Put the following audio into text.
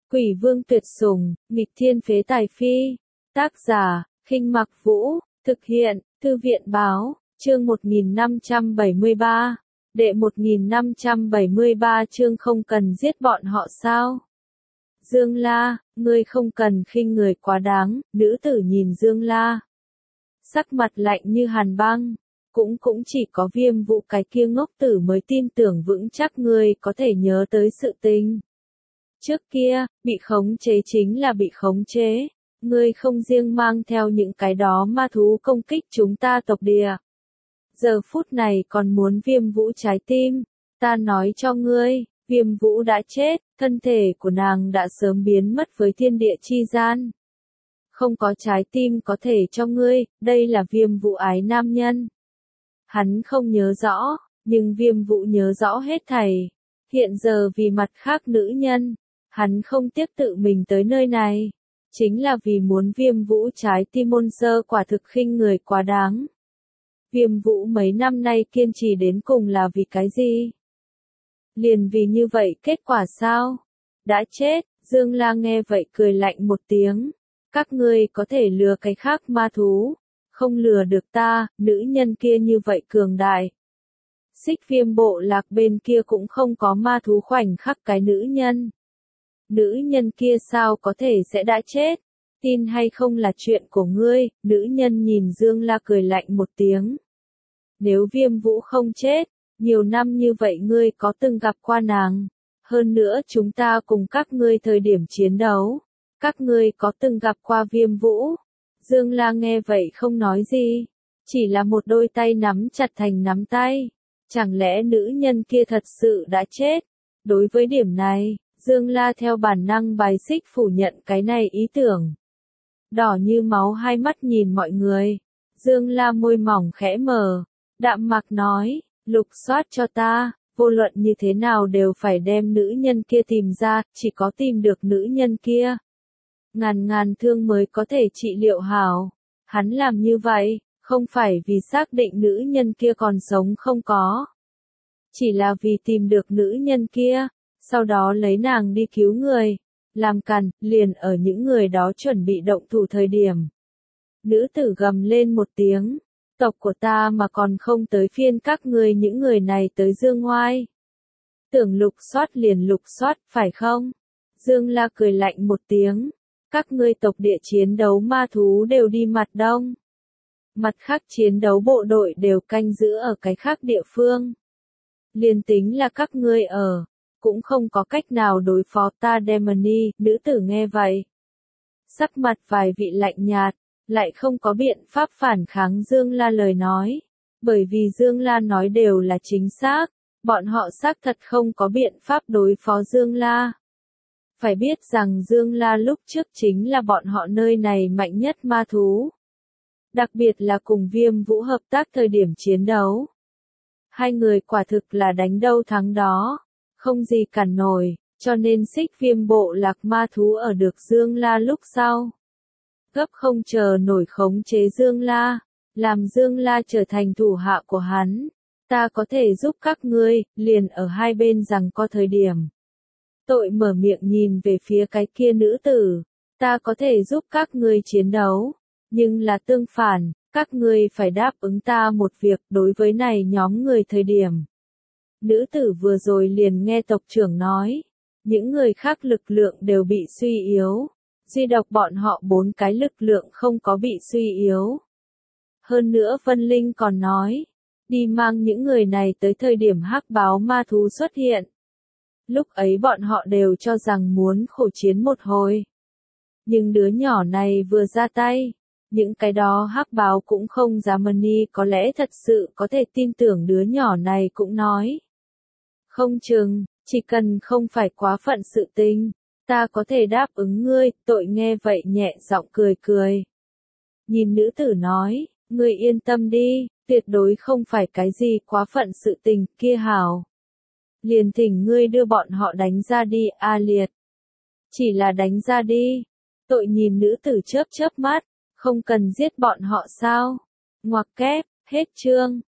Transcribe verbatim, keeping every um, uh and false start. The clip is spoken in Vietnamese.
Quỷ vương tuyệt sủng, nghịch thiên phế tài phi. Tác giả, Khinh Mặc Vũ, thực hiện, Thư viện báo, chương một nghìn năm trăm bảy mươi ba. Đệ một nghìn năm trăm bảy mươi ba chương không cần giết bọn họ sao? Dương La, ngươi không cần khinh người quá đáng, nữ tử nhìn Dương La. Sắc mặt lạnh như hàn băng, cũng cũng chỉ có Viêm Vũ cái kia ngốc tử mới tin tưởng vững chắc ngươi có thể nhớ tới sự tình. Trước kia, bị khống chế chính là bị khống chế, ngươi không riêng mang theo những cái đó ma thú công kích chúng ta tộc địa. Giờ phút này còn muốn Viêm Vũ trái tim, ta nói cho ngươi, Viêm Vũ đã chết, thân thể của nàng đã sớm biến mất với thiên địa chi gian. Không có trái tim có thể cho ngươi, đây là Viêm Vũ ái nam nhân. Hắn không nhớ rõ, nhưng Viêm Vũ nhớ rõ hết thảy. Hiện giờ vì mặt khác nữ nhân, hắn không tiếc tự mình tới nơi này. Chính là vì muốn Viêm Vũ trái tim môn sơ quả thực khinh người quá đáng. Viêm Vũ mấy năm nay kiên trì đến cùng là vì cái gì? Liền vì như vậy kết quả sao? Đã chết, Dương La nghe vậy cười lạnh một tiếng. Các ngươi có thể lừa cái khác ma thú, không lừa được ta, nữ nhân kia như vậy cường đại. Xích Viêm bộ lạc bên kia cũng không có ma thú khoảnh khắc cái nữ nhân. Nữ nhân kia sao có thể sẽ đã chết? Tin hay không là chuyện của ngươi, nữ nhân nhìn Dương La cười lạnh một tiếng. Nếu Viêm Vũ không chết, nhiều năm như vậy ngươi có từng gặp qua nàng. Hơn nữa chúng ta cùng các ngươi thời điểm chiến đấu. Các ngươi có từng gặp qua Viêm Vũ? Dương La nghe vậy không nói gì. Chỉ là một đôi tay nắm chặt thành nắm tay. Chẳng lẽ nữ nhân kia thật sự đã chết? Đối với điểm này, Dương La theo bản năng bài xích phủ nhận cái này ý tưởng. Đỏ như máu hai mắt nhìn mọi người. Dương La môi mỏng khẽ mở. Đạm mạc nói, lục soát cho ta, vô luận như thế nào đều phải đem nữ nhân kia tìm ra, chỉ có tìm được nữ nhân kia. Ngàn ngàn thương mới có thể trị liệu hảo. Hắn làm như vậy, không phải vì xác định nữ nhân kia còn sống không có. Chỉ là vì tìm được nữ nhân kia, sau đó lấy nàng đi cứu người. Làm càn, liền ở những người đó chuẩn bị động thủ thời điểm. Nữ tử gầm lên một tiếng. Tộc của ta mà còn không tới phiên các ngươi những người này tới dương ngoai. Tưởng lục soát liền lục soát, phải không? Dương La cười lạnh một tiếng. Các ngươi tộc địa chiến đấu ma thú đều đi mặt đông. Mặt khác chiến đấu bộ đội đều canh giữ ở cái khác địa phương. Liên tính là các ngươi ở, cũng không có cách nào đối phó ta Demony, nữ tử nghe vậy. Sắc mặt vài vị lạnh nhạt. Lại không có biện pháp phản kháng Dương La lời nói. Bởi vì Dương La nói đều là chính xác, bọn họ xác thật không có biện pháp đối phó Dương La. Phải biết rằng Dương La lúc trước chính là bọn họ nơi này mạnh nhất ma thú. Đặc biệt là cùng Viêm Vũ hợp tác thời điểm chiến đấu. Hai người quả thực là đánh đâu thắng đó, không gì cản nổi, cho nên Xích Viêm bộ lạc ma thú ở được Dương La lúc sau. Gấp không chờ nổi khống chế Dương La, làm Dương La trở thành thủ hạ của hắn. Ta có thể giúp các ngươi, liền ở hai bên rằng có thời điểm. Tội mở miệng nhìn về phía cái kia nữ tử. Ta có thể giúp các ngươi chiến đấu, nhưng là tương phản, các ngươi phải đáp ứng ta một việc đối với này nhóm người thời điểm. Nữ tử vừa rồi liền nghe tộc trưởng nói, những người khác lực lượng đều bị suy yếu. Duy độc bọn họ bốn cái lực lượng không có bị suy yếu. Hơn nữa Vân Linh còn nói, đi mang những người này tới thời điểm hắc báo ma thú xuất hiện. Lúc ấy bọn họ đều cho rằng muốn khổ chiến một hồi. Nhưng đứa nhỏ này vừa ra tay, những cái đó hắc báo cũng không dám mani có lẽ thật sự có thể tin tưởng đứa nhỏ này cũng nói. Không chừng, chỉ cần không phải quá phận sự tình. Ta có thể đáp ứng ngươi, tội nghe vậy nhẹ giọng cười cười. Nhìn nữ tử nói, ngươi yên tâm đi, tuyệt đối không phải cái gì quá phận sự tình kia hảo. Liền thỉnh ngươi đưa bọn họ đánh ra đi, A Liệt. Chỉ là đánh ra đi. Tội nhìn nữ tử chớp chớp mắt, không cần giết bọn họ sao? Ngoặc kép, hết chương.